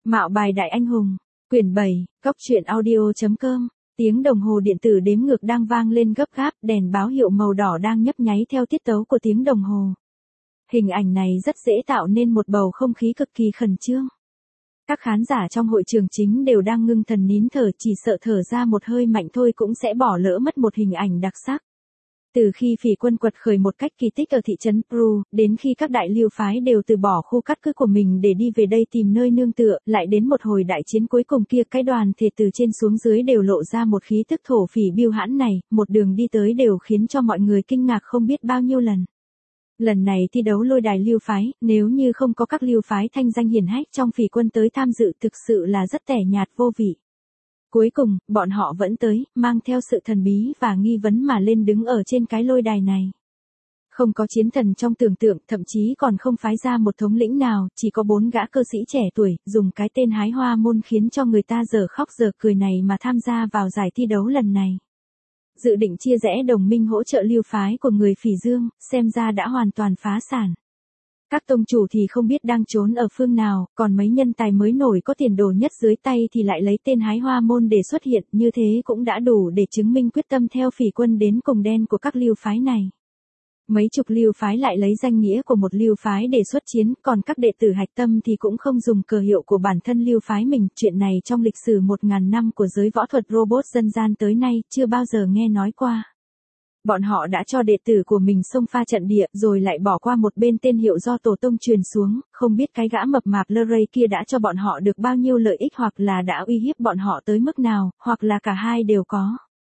Mạo bài đại anh hùng. Quyển 7, Góc truyện audio.com. Tiếng đồng hồ điện tử đếm ngược đang vang lên gấp gáp, đèn báo hiệu màu đỏ đang nhấp nháy theo tiết tấu của tiếng đồng hồ. Hình ảnh này rất dễ tạo nên một bầu không khí cực kỳ khẩn trương. Các khán giả trong hội trường chính đều đang ngưng thần nín thở, chỉ sợ thở ra một hơi mạnh thôi cũng sẽ bỏ lỡ mất một hình ảnh đặc sắc. Từ khi phỉ quân quật khởi một cách kỳ tích ở thị trấn Pru, đến khi các đại lưu phái đều từ bỏ khu cát cứ của mình để đi về đây tìm nơi nương tựa, lại đến một hồi đại chiến cuối cùng kia, cái đoàn thể từ trên xuống dưới đều lộ ra một khí tức thổ phỉ biêu hãn này, một đường đi tới đều khiến cho mọi người kinh ngạc không biết bao nhiêu lần. Lần này thi đấu lôi đài lưu phái, nếu như không có các lưu phái thanh danh hiển hách trong phỉ quân tới tham dự thực sự là rất tẻ nhạt vô vị. Cuối cùng, bọn họ vẫn tới, mang theo sự thần bí và nghi vấn mà lên đứng ở trên cái lôi đài này. Không có chiến thần trong tưởng tượng, thậm chí còn không phái ra một thống lĩnh nào, chỉ có 4 gã cơ sĩ trẻ tuổi, dùng cái tên hái hoa môn khiến cho người ta giờ khóc giờ cười này mà tham gia vào giải thi đấu lần này. Dự định chia rẽ đồng minh hỗ trợ lưu phái của người Phỉ Dương, xem ra đã hoàn toàn phá sản. Các tông chủ thì không biết đang trốn ở phương nào, còn mấy nhân tài mới nổi có tiền đồ nhất dưới tay thì lại lấy tên hái hoa môn để xuất hiện, như thế cũng đã đủ để chứng minh quyết tâm theo phỉ quân đến cùng đen của các lưu phái này. Mấy chục lưu phái lại lấy danh nghĩa của một lưu phái để xuất chiến, còn các đệ tử hạch tâm thì cũng không dùng cờ hiệu của bản thân lưu phái mình. Chuyện này trong lịch sử 1000 năm của giới võ thuật robot dân gian tới nay chưa bao giờ nghe nói qua. Bọn họ đã cho đệ tử của mình xông pha trận địa rồi lại bỏ qua một bên tên hiệu do tổ tông truyền xuống, không biết cái gã mập mạp Leray kia đã cho bọn họ được bao nhiêu lợi ích, hoặc là đã uy hiếp bọn họ tới mức nào, hoặc là cả hai đều có.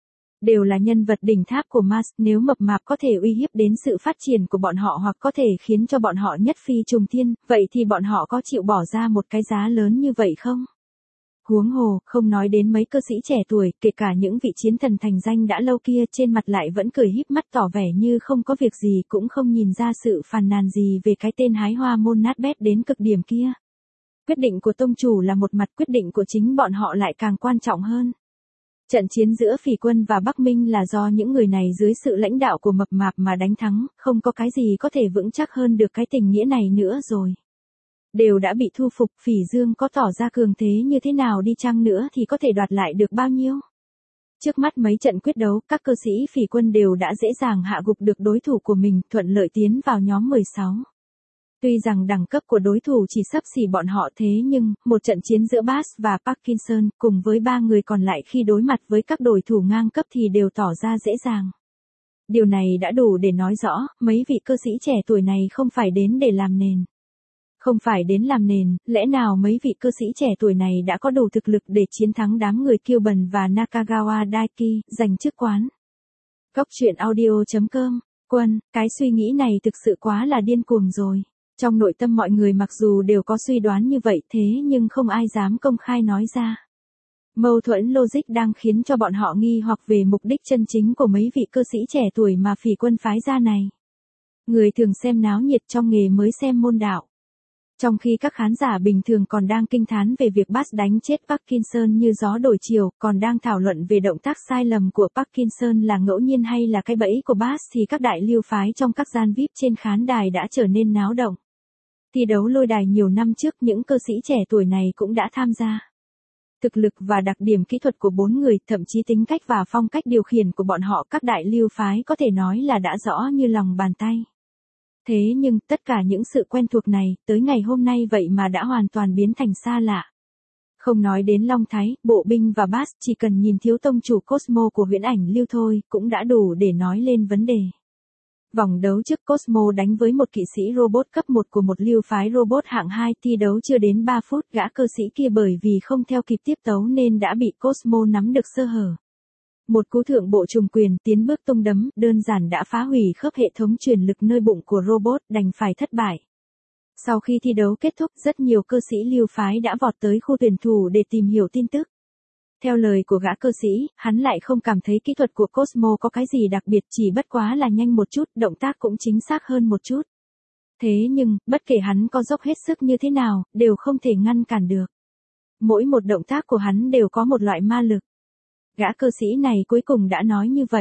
Đều là nhân vật đỉnh tháp của Mars, nếu mập mạp có thể uy hiếp đến sự phát triển của bọn họ hoặc có thể khiến cho bọn họ nhất phi trùng thiên, vậy thì bọn họ có chịu bỏ ra một cái giá lớn như vậy không? Huống hồ, không nói đến mấy cơ sĩ trẻ tuổi, kể cả những vị chiến thần thành danh đã lâu kia, trên mặt lại vẫn cười híp mắt tỏ vẻ như không có việc gì, cũng không nhìn ra sự phàn nàn gì về cái tên hái hoa môn nát bét đến cực điểm kia. Quyết định của tông chủ là một mặt, quyết định của chính bọn họ lại càng quan trọng hơn. Trận chiến giữa phỉ quân và Bắc Minh là do những người này dưới sự lãnh đạo của mập mạp mà đánh thắng, không có cái gì có thể vững chắc hơn được cái tình nghĩa này nữa rồi. Đều đã bị thu phục, Phỉ Dương có tỏ ra cường thế như thế nào đi chăng nữa thì có thể đoạt lại được bao nhiêu. Trước mắt mấy trận quyết đấu, các cơ sĩ phỉ quân đều đã dễ dàng hạ gục được đối thủ của mình, thuận lợi tiến vào nhóm 16. Tuy rằng đẳng cấp của đối thủ chỉ xấp xỉ bọn họ, thế nhưng, một trận chiến giữa Bass và Parkinson, cùng với 3 người còn lại khi đối mặt với các đối thủ ngang cấp thì đều tỏ ra dễ dàng. Điều này đã đủ để nói rõ, mấy vị cơ sĩ trẻ tuổi này không phải đến để làm nền. Không phải đến làm nền, lẽ nào mấy vị cơ sĩ trẻ tuổi này đã có đủ thực lực để chiến thắng đám người Kiêu Bần và Nakagawa Daiki, giành chức quán. Góc truyện audio.com, Quân, cái suy nghĩ này thực sự quá là điên cuồng rồi. Trong nội tâm mọi người mặc dù đều có suy đoán như vậy, thế nhưng không ai dám công khai nói ra. Mâu thuẫn logic đang khiến cho bọn họ nghi hoặc về mục đích chân chính của mấy vị cơ sĩ trẻ tuổi mà phỉ quân phái ra này. Người thường xem náo nhiệt trong nghề mới xem môn đạo. Trong khi các khán giả bình thường còn đang kinh thán về việc Bass đánh chết Parkinson như gió đổi chiều, còn đang thảo luận về động tác sai lầm của Parkinson là ngẫu nhiên hay là cái bẫy của Bass, thì các đại lưu phái trong các gian VIP trên khán đài đã trở nên náo động. Thi đấu lôi đài nhiều năm trước, những cơ sĩ trẻ tuổi này cũng đã tham gia. Thực lực và đặc điểm kỹ thuật của 4 người, thậm chí tính cách và phong cách điều khiển của bọn họ, các đại lưu phái có thể nói là đã rõ như lòng bàn tay. Thế nhưng, tất cả những sự quen thuộc này, tới ngày hôm nay vậy mà đã hoàn toàn biến thành xa lạ. Không nói đến Long Thái, Bộ Binh và Bass, chỉ cần nhìn thiếu tông chủ Cosmo của Huyễn Ảnh Lưu thôi, cũng đã đủ để nói lên vấn đề. Vòng đấu trước, Cosmo đánh với một kỵ sĩ robot cấp 1 của một lưu phái robot hạng 2, thi đấu chưa đến 3 phút, gã cơ sĩ kia bởi vì không theo kịp tiếp tấu nên đã bị Cosmo nắm được sơ hở. Một cú thượng bộ trùng quyền, tiến bước tung đấm, đơn giản đã phá hủy khớp hệ thống truyền lực nơi bụng của robot, đành phải thất bại. Sau khi thi đấu kết thúc, rất nhiều cơ sĩ lưu phái đã vọt tới khu tuyển thủ để tìm hiểu tin tức. Theo lời của gã cơ sĩ, hắn lại không cảm thấy kỹ thuật của Cosmo có cái gì đặc biệt, chỉ bất quá là nhanh một chút, động tác cũng chính xác hơn một chút. Thế nhưng, bất kể hắn có dốc hết sức như thế nào, đều không thể ngăn cản được. Mỗi một động tác của hắn đều có một loại ma lực. Gã cơ sĩ này cuối cùng đã nói như vậy.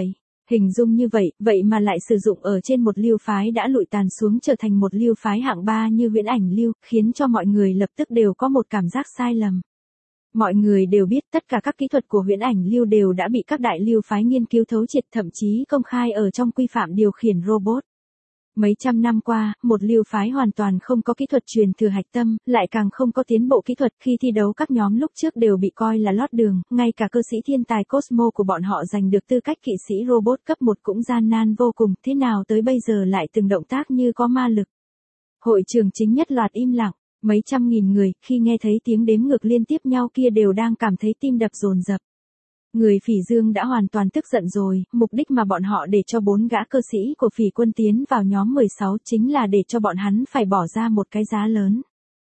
Hình dung như vậy mà lại sử dụng ở trên một lưu phái đã lụi tàn xuống trở thành một lưu phái hạng 3 như Huyễn Ảnh Lưu, khiến cho mọi người lập tức đều có một cảm giác sai lầm. Mọi người đều biết tất cả các kỹ thuật của Huyễn Ảnh Lưu đều đã bị các đại lưu phái nghiên cứu thấu triệt, thậm chí công khai ở trong quy phạm điều khiển robot. Mấy trăm năm qua, một lưu phái hoàn toàn không có kỹ thuật truyền thừa hạch tâm, lại càng không có tiến bộ kỹ thuật, khi thi đấu các nhóm lúc trước đều bị coi là lót đường, ngay cả cơ sĩ thiên tài Cosmo của bọn họ giành được tư cách kỵ sĩ robot cấp 1 cũng gian nan vô cùng, thế nào tới bây giờ lại từng động tác như có ma lực. Hội trường chính nhất loạt im lặng, mấy trăm nghìn người, khi nghe thấy tiếng đếm ngược liên tiếp nhau kia đều đang cảm thấy tim đập dồn dập. Người Phỉ Dương đã hoàn toàn tức giận rồi, mục đích mà bọn họ để cho 4 gã cơ sĩ của Phỉ quân tiến vào nhóm 16 chính là để cho bọn hắn phải bỏ ra một cái giá lớn.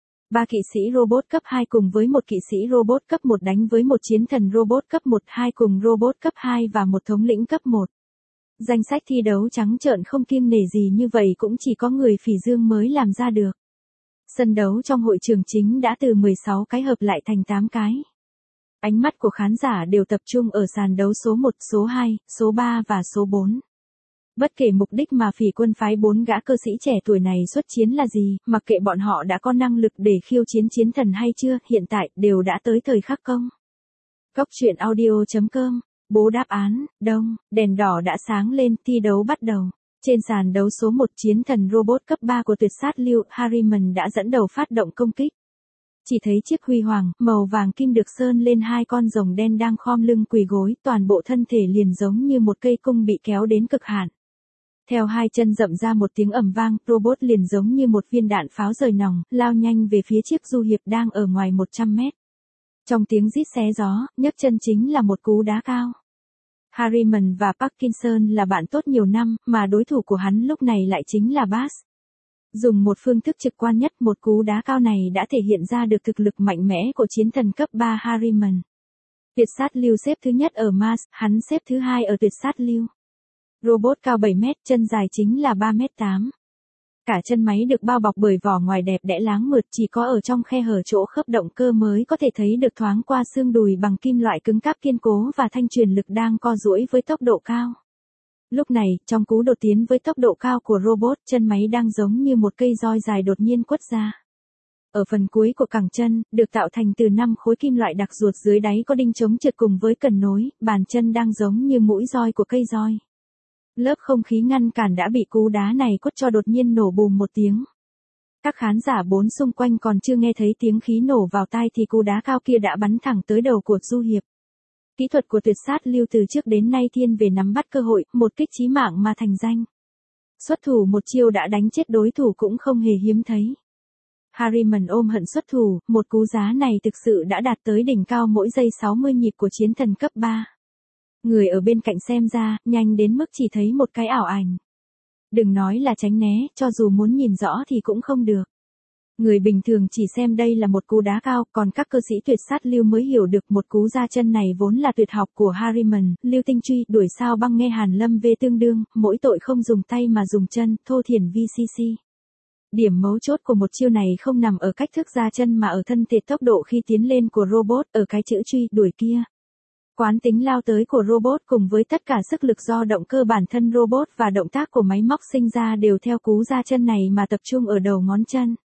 3 kỵ sĩ robot cấp 2 cùng với một kỵ sĩ robot cấp 1 đánh với một chiến thần robot cấp 1, 2 cùng robot cấp 2 và một thống lĩnh cấp 1. Danh sách thi đấu trắng trợn không kiêng nể gì như vậy cũng chỉ có người Phỉ Dương mới làm ra được. Sân đấu trong hội trường chính đã từ 16 cái hợp lại thành 8 cái. Ánh mắt của khán giả đều tập trung ở sàn đấu số 1, số 2, số 3 và số 4. Bất kể mục đích mà Phỉ quân phái 4 gã cơ sĩ trẻ tuổi này xuất chiến là gì, mặc kệ bọn họ đã có năng lực để khiêu chiến chiến thần hay chưa, hiện tại đều đã tới thời khắc công. Cốc truyện audio.com, bố đáp án, đông, đèn đỏ đã sáng lên, thi đấu bắt đầu. Trên sàn đấu số 1, chiến thần robot cấp 3 của tuyệt sát lưu Harriman đã dẫn đầu phát động công kích. Chỉ thấy chiếc huy hoàng, màu vàng kim được sơn lên 2 con rồng đen đang khom lưng quỳ gối, toàn bộ thân thể liền giống như một cây cung bị kéo đến cực hạn. Theo 2 chân dậm ra một tiếng ầm vang, robot liền giống như một viên đạn pháo rời nòng, lao nhanh về phía chiếc du hiệp đang ở ngoài 100 mét. Trong tiếng rít xé gió, nhấc chân chính là một cú đá cao. Harriman và Parkinson là bạn tốt nhiều năm, mà đối thủ của hắn lúc này lại chính là Bass. Dùng một phương thức trực quan nhất, một cú đá cao này đã thể hiện ra được thực lực mạnh mẽ của chiến thần cấp 3 Harriman. Tuyệt sát lưu xếp thứ nhất ở Mars, hắn xếp thứ 2 ở tuyệt sát lưu. Robot cao 7 mét, chân dài chính là 3 mét 8. Cả chân máy được bao bọc bởi vỏ ngoài đẹp đẽ láng mượt, chỉ có ở trong khe hở chỗ khớp động cơ mới có thể thấy được thoáng qua xương đùi bằng kim loại cứng cáp kiên cố và thanh truyền lực đang co duỗi với tốc độ cao. Lúc này, trong cú đột tiến với tốc độ cao của robot, chân máy đang giống như một cây roi dài đột nhiên quất ra. Ở phần cuối của cẳng chân, được tạo thành từ 5 khối kim loại đặc ruột, dưới đáy có đinh chống trượt cùng với cần nối, bàn chân đang giống như mũi roi của cây roi. Lớp không khí ngăn cản đã bị cú đá này quất cho đột nhiên nổ bùm một tiếng. Các khán giả bốn xung quanh còn chưa nghe thấy tiếng khí nổ vào tai thì cú đá cao kia đã bắn thẳng tới đầu của du hiệp. Kỹ thuật của tuyệt sát lưu từ trước đến nay thiên về nắm bắt cơ hội, một kích chí mạng mà thành danh. Xuất thủ một chiêu đã đánh chết đối thủ cũng không hề hiếm thấy. Harriman ôm hận xuất thủ, một cú giá này thực sự đã đạt tới đỉnh cao mỗi giây 60 nhịp của chiến thần cấp 3. Người ở bên cạnh xem ra, nhanh đến mức chỉ thấy một cái ảo ảnh. Đừng nói là tránh né, cho dù muốn nhìn rõ thì cũng không được. Người bình thường chỉ xem đây là một cú đá cao, còn các cơ sĩ tuyệt sát lưu mới hiểu được một cú ra chân này vốn là tuyệt học của Harriman, lưu tinh truy, đuổi sao băng nghe Hàn Lâm về tương đương, mỗi tội không dùng tay mà dùng chân, thô thiển VCC. Điểm mấu chốt của một chiêu này không nằm ở cách thức ra chân mà ở thân thể tốc độ khi tiến lên của robot, ở cái chữ truy, đuổi kia. Quán tính lao tới của robot cùng với tất cả sức lực do động cơ bản thân robot và động tác của máy móc sinh ra đều theo cú ra chân này mà tập trung ở đầu ngón chân.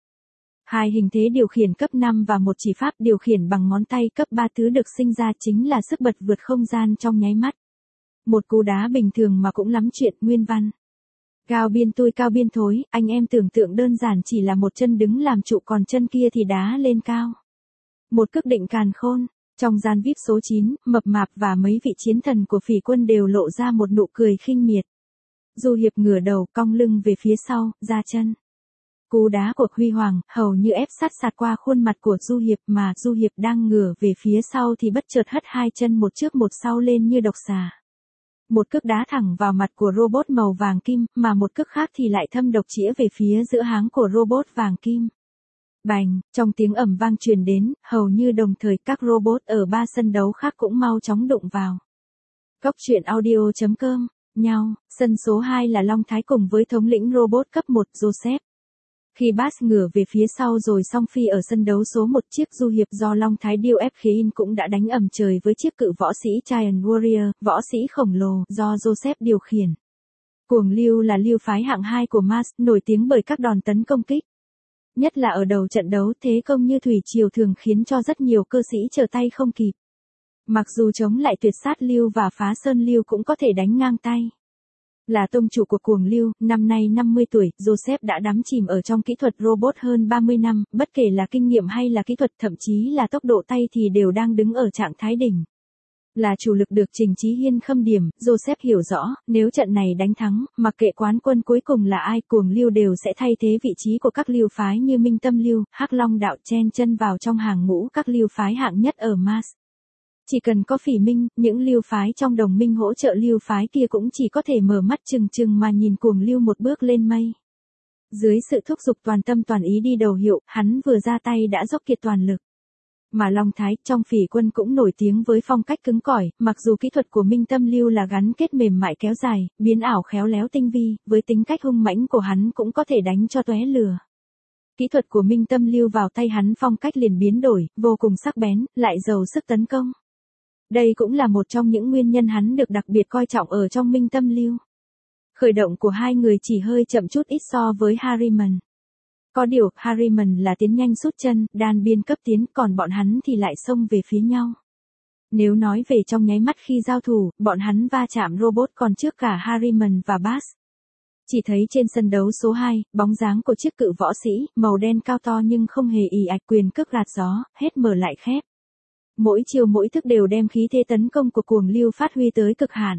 2 hình thế điều khiển cấp 5 và một chỉ pháp điều khiển bằng ngón tay cấp 3 thứ được sinh ra chính là sức bật vượt không gian trong nháy mắt. Một cú đá bình thường mà cũng lắm chuyện, nguyên văn. Cao biên tôi cao biên thối, anh em tưởng tượng đơn giản chỉ là một chân đứng làm trụ còn chân kia thì đá lên cao. Một cước định càn khôn. Trong gian VIP số 9, mập mạp và mấy vị chiến thần của Phỉ quân đều lộ ra một nụ cười khinh miệt. Du hiệp ngửa đầu, cong lưng về phía sau, ra chân. Cú đá của Huy Hoàng, hầu như ép sát sạt qua khuôn mặt của du hiệp mà du hiệp đang ngửa về phía sau thì bất chợt hất 2 chân một trước một sau lên như độc xà. Một cước đá thẳng vào mặt của robot màu vàng kim, mà một cước khác thì lại thâm độc chĩa về phía giữa háng của robot vàng kim. Bành, trong tiếng ầm vang truyền đến, hầu như đồng thời các robot ở 3 sân đấu khác cũng mau chóng đụng vào. Cốc truyện audio.com, nhau, sân số 2 là Long Thái cùng với thống lĩnh robot cấp 1 Joseph. Khi Bass ngửa về phía sau rồi song phi ở sân đấu số 1, chiếc du hiệp do Long Thái Điêu ép Khiin cũng đã đánh ầm trời với chiếc cự võ sĩ Giant Warrior, võ sĩ khổng lồ, do Joseph điều khiển. Cuồng Lưu là lưu phái hạng 2 của Mars, nổi tiếng bởi các đòn tấn công kích. Nhất là ở đầu trận đấu, thế công như thủy triều thường khiến cho rất nhiều cơ sĩ trở tay không kịp. Mặc dù chống lại tuyệt sát lưu và phá sơn lưu cũng có thể đánh ngang tay. Là tông chủ của Cuồng Lưu, năm nay 50 tuổi, Joseph đã đắm chìm ở trong kỹ thuật robot hơn 30 năm, bất kể là kinh nghiệm hay là kỹ thuật, thậm chí là tốc độ tay thì đều đang đứng ở trạng thái đỉnh. Là chủ lực được Trình Chí Hiên khâm điểm, Joseph hiểu rõ, nếu trận này đánh thắng, mặc kệ quán quân cuối cùng là ai, Cuồng Lưu đều sẽ thay thế vị trí của các lưu phái như Minh Tâm Lưu, Hắc Long Đạo, chen chân vào trong hàng ngũ các lưu phái hạng nhất ở Mars. Chỉ cần có Phỉ Minh, những lưu phái trong đồng minh hỗ trợ lưu phái kia cũng chỉ có thể mở mắt trừng trừng mà nhìn Cuồng Lưu một bước lên mây. Dưới sự thúc giục toàn tâm toàn ý đi đầu hiệu, hắn vừa ra tay đã dốc kiệt toàn lực. Mà Long Thái trong Phỉ quân cũng nổi tiếng với phong cách cứng cỏi, mặc dù kỹ thuật của Minh Tâm Lưu là gắn kết mềm mại kéo dài, biến ảo khéo léo tinh vi, với tính cách hung mãnh của hắn cũng có thể đánh cho tóe lửa. Kỹ thuật của Minh Tâm Lưu vào tay hắn phong cách liền biến đổi, vô cùng sắc bén, lại giàu sức tấn công. Đây cũng là một trong những nguyên nhân hắn được đặc biệt coi trọng ở trong Minh Tâm Lưu. Khởi động của hai người chỉ hơi chậm chút ít so với Harriman. Có điều, Harriman là tiến nhanh sút chân, đan biên cấp tiến, còn bọn hắn thì lại xông về phía nhau. Nếu nói về trong nháy mắt khi giao thủ, bọn hắn va chạm robot còn trước cả Harriman và Bass. Chỉ thấy trên sân đấu số 2, bóng dáng của chiếc cự võ sĩ, màu đen cao to nhưng không hề ì ạch, quyền cước gạt gió, hết mở lại khép. Mỗi chiều mỗi thức đều đem khí thế tấn công của Cuồng Lưu phát huy tới cực hạn.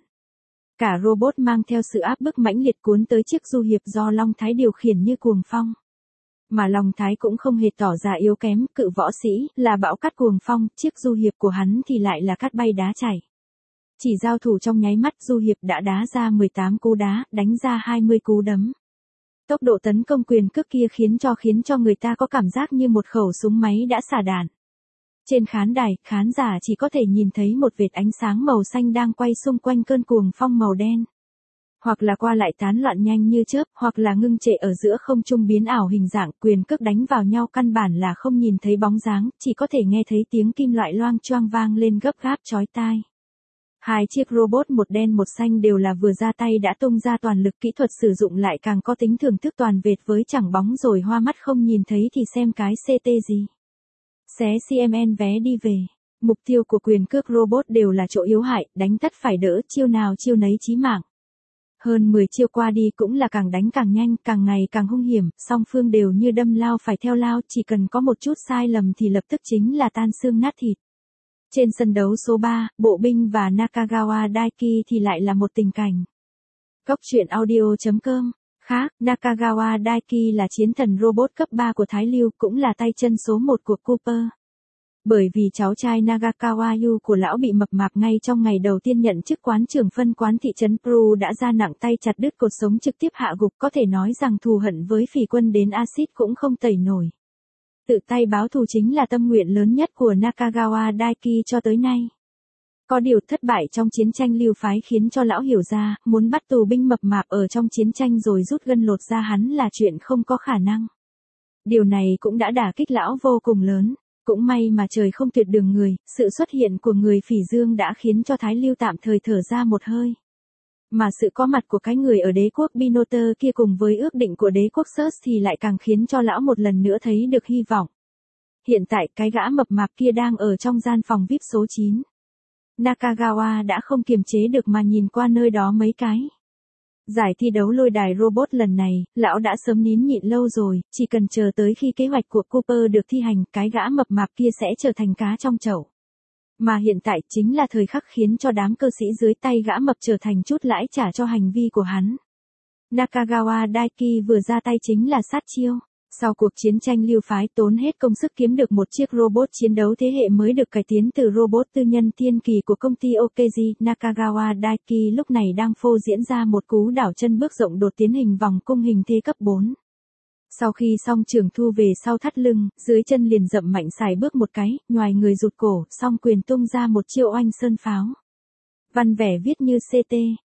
Cả robot mang theo sự áp bức mãnh liệt cuốn tới chiếc du hiệp do Long Thái điều khiển như cuồng phong. Mà Long Thái cũng không hề tỏ ra yếu kém, cự võ sĩ là bão cát cuồng phong, chiếc du hiệp của hắn thì lại là cát bay đá chảy. Chỉ giao thủ trong nháy mắt, du hiệp đã đá ra 18 cú đá, đánh ra 20 cú đấm. Tốc độ tấn công quyền cước kia khiến cho người ta có cảm giác như một khẩu súng máy đã xả đạn. Trên khán đài, khán giả chỉ có thể nhìn thấy một vệt ánh sáng màu xanh đang quay xung quanh cơn cuồng phong màu đen. Hoặc là qua lại tán loạn nhanh như chớp, hoặc là ngưng trệ ở giữa không trung biến ảo hình dạng, quyền cước đánh vào nhau căn bản là không nhìn thấy bóng dáng, chỉ có thể nghe thấy tiếng kim loại loang choang vang lên gấp gáp chói tai. Hai chiếc robot một đen một xanh đều là vừa ra tay đã tung ra toàn lực, kỹ thuật sử dụng lại càng có tính thưởng thức toàn vệt với chẳng bóng rồi hoa mắt không nhìn thấy thì xem cái CT gì. Xé CMN vé đi về. Mục tiêu của quyền cước robot đều là chỗ yếu hại, đánh tất phải đỡ, chiêu nào chiêu nấy chí mạng. Hơn 10 chiêu qua đi cũng là càng đánh càng nhanh, càng ngày càng hung hiểm, song phương đều như đâm lao phải theo lao, chỉ cần có một chút sai lầm thì lập tức chính là tan xương nát thịt. Trên sân đấu số 3, Bộ Binh và Nakagawa Daiki thì lại là một tình cảnh. Góc truyện audio.com. Khác, Nakagawa Daiki là chiến thần robot cấp 3 của Thái Lưu, cũng là tay chân số 1 của Cooper. Bởi vì cháu trai Nagakawa Yu của lão bị mập mạp ngay trong ngày đầu tiên nhận chức quán trưởng phân quán thị trấn Pru đã ra nặng tay chặt đứt cột sống trực tiếp hạ gục, có thể nói rằng thù hận với Phỉ quân đến axit cũng không tẩy nổi. Tự tay báo thù chính là tâm nguyện lớn nhất của Nakagawa Daiki cho tới nay. Có điều thất bại trong chiến tranh lưu phái khiến cho lão hiểu ra, muốn bắt tù binh mập mạp ở trong chiến tranh rồi rút gân lột ra hắn là chuyện không có khả năng. Điều này cũng đã đả kích lão vô cùng lớn. Cũng may mà trời không tuyệt đường người, sự xuất hiện của người Phỉ Dương đã khiến cho Thái Lưu tạm thời thở ra một hơi. Mà sự có mặt của cái người ở đế quốc Binoter kia cùng với ước định của đế quốc Search thì lại càng khiến cho lão một lần nữa thấy được hy vọng. Hiện tại cái gã mập mạp kia đang ở trong gian phòng VIP số 9. Nakagawa đã không kiềm chế được mà nhìn qua nơi đó mấy cái. Giải thi đấu lôi đài robot lần này, lão đã sớm nín nhịn lâu rồi, chỉ cần chờ tới khi kế hoạch của Cooper được thi hành, cái gã mập mạp kia sẽ trở thành cá trong chậu. Mà hiện tại chính là thời khắc khiến cho đám cơ sĩ dưới tay gã mập trở thành chút lãi trả cho hành vi của hắn. Nakagawa Daiki vừa ra tay chính là sát chiêu. Sau cuộc chiến tranh lưu phái tốn hết công sức kiếm được một chiếc robot chiến đấu thế hệ mới được cải tiến từ robot tư nhân thiên kỳ của công ty Okeji, Nakagawa Daiki lúc này đang phô diễn ra một cú đảo chân bước rộng đột tiến hình vòng cung hình thế cấp 4. Sau khi xong trường thu về sau thắt lưng, dưới chân liền dậm mạnh xài bước một cái, nhoài người rụt cổ, song quyền tung ra một chiêu oanh sơn pháo. Văn vẻ viết như CT.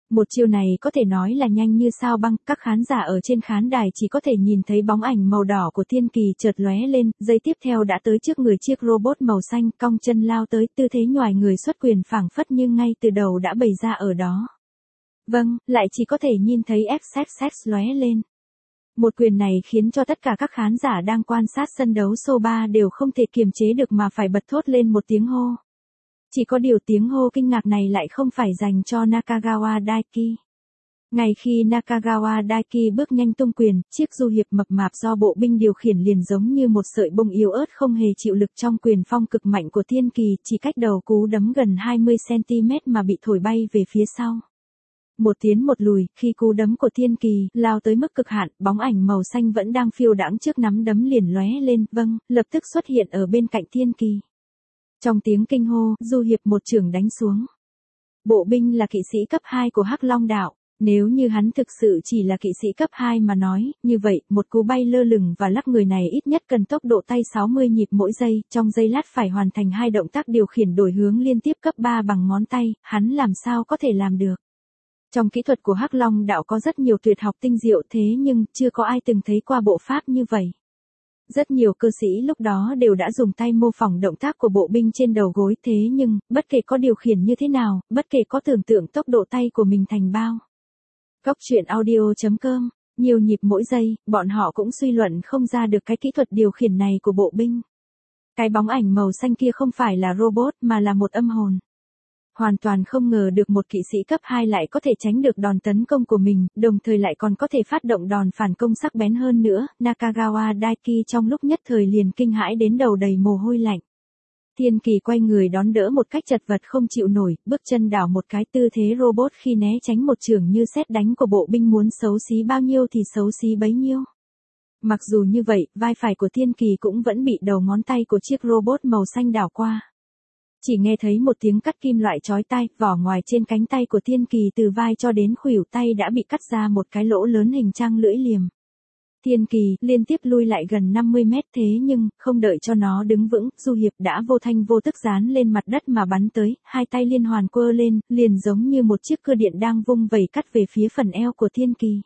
Một chiêu này có thể nói là nhanh như sao băng, các khán giả ở trên khán đài chỉ có thể nhìn thấy bóng ảnh màu đỏ của Thiên Kỳ chợt lóe lên, giây tiếp theo đã tới trước người chiếc robot màu xanh, cong chân lao tới, tư thế nhoài người xuất quyền phảng phất như ngay từ đầu đã bày ra ở đó. Vâng, lại chỉ có thể nhìn thấy XXX lóe lên. Một quyền này khiến cho tất cả các khán giả đang quan sát sân đấu show 3 đều không thể kiềm chế được mà phải bật thốt lên một tiếng hô. Chỉ có điều tiếng hô kinh ngạc này lại không phải dành cho Nakagawa Daiki. Ngay khi Nakagawa Daiki bước nhanh tung quyền, chiếc du hiệp mập mạp do bộ binh điều khiển liền giống như một sợi bông yếu ớt không hề chịu lực trong quyền phong cực mạnh của Thiên Kỳ, chỉ cách đầu cú đấm gần 20cm mà bị thổi bay về phía sau. Một tiến một lùi, khi cú đấm của Thiên Kỳ lao tới mức cực hạn, bóng ảnh màu xanh vẫn đang phiêu đãng trước nắm đấm liền lóe lên, vâng, lập tức xuất hiện ở bên cạnh Thiên Kỳ. Trong tiếng kinh hô, du hiệp một chưởng đánh xuống. Bộ binh là kỵ sĩ cấp 2 của Hắc Long Đạo. Nếu như hắn thực sự chỉ là kỵ sĩ cấp 2 mà nói, như vậy, một cú bay lơ lửng và lắc người này ít nhất cần tốc độ tay 60 nhịp mỗi giây, trong giây lát phải hoàn thành 2 động tác điều khiển đổi hướng liên tiếp cấp 3 bằng ngón tay, hắn làm sao có thể làm được. Trong kỹ thuật của Hắc Long Đạo có rất nhiều tuyệt học tinh diệu thế nhưng chưa có ai từng thấy qua bộ pháp như vậy. Rất nhiều cơ sĩ lúc đó đều đã dùng tay mô phỏng động tác của bộ binh trên đầu gối thế nhưng, bất kể có điều khiển như thế nào, bất kể có tưởng tượng tốc độ tay của mình thành bao. Góc truyện audio.com, nhiều nhịp mỗi giây, bọn họ cũng suy luận không ra được cái kỹ thuật điều khiển này của bộ binh. Cái bóng ảnh màu xanh kia không phải là robot mà là một âm hồn. Hoàn toàn không ngờ được một kỵ sĩ cấp 2 lại có thể tránh được đòn tấn công của mình, đồng thời lại còn có thể phát động đòn phản công sắc bén hơn nữa, Nakagawa Daiki trong lúc nhất thời liền kinh hãi đến đầu đầy mồ hôi lạnh. Thiên Kỳ quay người đón đỡ một cách chật vật không chịu nổi, bước chân đảo một cái tư thế robot khi né tránh một chưởng như sét đánh của bộ binh muốn xấu xí bao nhiêu thì xấu xí bấy nhiêu. Mặc dù như vậy, vai phải của Thiên Kỳ cũng vẫn bị đầu ngón tay của chiếc robot màu xanh đảo qua. Chỉ nghe thấy một tiếng cắt kim loại chói tai, vỏ ngoài trên cánh tay của Thiên Kỳ từ vai cho đến khuỷu tay đã bị cắt ra một cái lỗ lớn hình trang lưỡi liềm. Thiên Kỳ liên tiếp lui lại gần 50 mét thế nhưng, không đợi cho nó đứng vững, du hiệp đã vô thanh vô tức dán lên mặt đất mà bắn tới, hai tay liên hoàn quơ lên, liền giống như một chiếc cưa điện đang vung vẩy cắt về phía phần eo của Thiên Kỳ.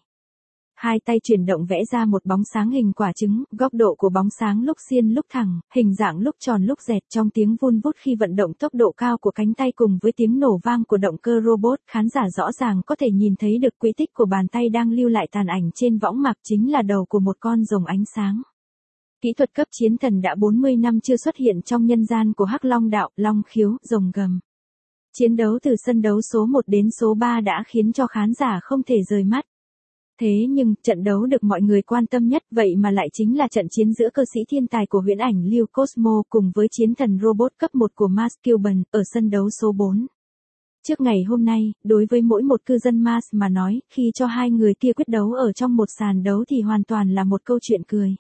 Hai tay chuyển động vẽ ra một bóng sáng hình quả trứng, góc độ của bóng sáng lúc xiên lúc thẳng, hình dạng lúc tròn lúc dẹt trong tiếng vun vút khi vận động tốc độ cao của cánh tay cùng với tiếng nổ vang của động cơ robot, khán giả rõ ràng có thể nhìn thấy được quỹ tích của bàn tay đang lưu lại tàn ảnh trên võng mạc chính là đầu của một con rồng ánh sáng. Kỹ thuật cấp chiến thần đã 40 năm chưa xuất hiện trong nhân gian của Hắc Long Đạo, long khiếu, rồng gầm. Chiến đấu từ sân đấu số 1 đến số 3 đã khiến cho khán giả không thể rời mắt. Thế nhưng, trận đấu được mọi người quan tâm nhất vậy mà lại chính là trận chiến giữa cơ sĩ thiên tài của huyễn ảnh Liu Cosmo cùng với chiến thần robot cấp 1 của Mars Cuban, ở sân đấu số 4. Trước ngày hôm nay, đối với mỗi một cư dân Mars mà nói, khi cho hai người kia quyết đấu ở trong một sàn đấu thì hoàn toàn là một câu chuyện cười.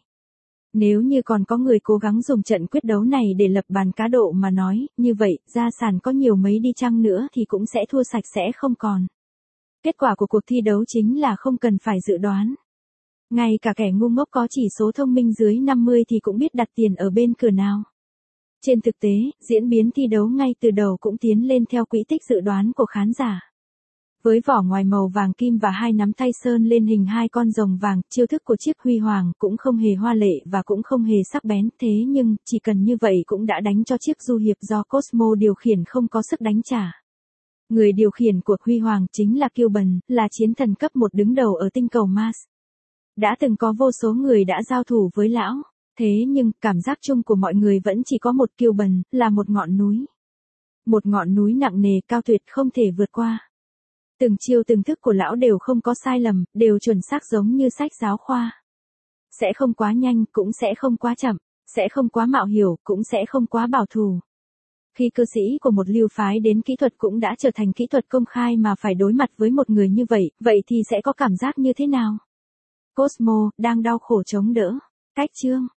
Nếu như còn có người cố gắng dùng trận quyết đấu này để lập bàn cá độ mà nói, như vậy, gia sản có nhiều mấy đi chăng nữa thì cũng sẽ thua sạch sẽ không còn. Kết quả của cuộc thi đấu chính là không cần phải dự đoán. Ngay cả kẻ ngu ngốc có chỉ số thông minh dưới 50 thì cũng biết đặt tiền ở bên cửa nào. Trên thực tế, diễn biến thi đấu ngay từ đầu cũng tiến lên theo quỹ tích dự đoán của khán giả. Với vỏ ngoài màu vàng kim và hai nắm tay sơn lên hình hai con rồng vàng, chiêu thức của chiếc huy hoàng cũng không hề hoa lệ và cũng không hề sắc bén, thế nhưng, chỉ cần như vậy cũng đã đánh cho chiếc du hiệp do Cosmo điều khiển không có sức đánh trả. Người điều khiển của Huy Hoàng chính là Cuban, là chiến thần cấp 1 đứng đầu ở tinh cầu Mars. Đã từng có vô số người đã giao thủ với lão, thế nhưng cảm giác chung của mọi người vẫn chỉ có một Cuban, là một ngọn núi. Một ngọn núi nặng nề cao tuyệt không thể vượt qua. Từng chiêu từng thức của lão đều không có sai lầm, đều chuẩn xác giống như sách giáo khoa. Sẽ không quá nhanh, cũng sẽ không quá chậm, sẽ không quá mạo hiểm, cũng sẽ không quá bảo thủ. Khi cơ sĩ của một lưu phái đến kỹ thuật cũng đã trở thành kỹ thuật công khai mà phải đối mặt với một người như vậy, vậy thì sẽ có cảm giác như thế nào? Cosmo, đang đau khổ chống đỡ. Cách chương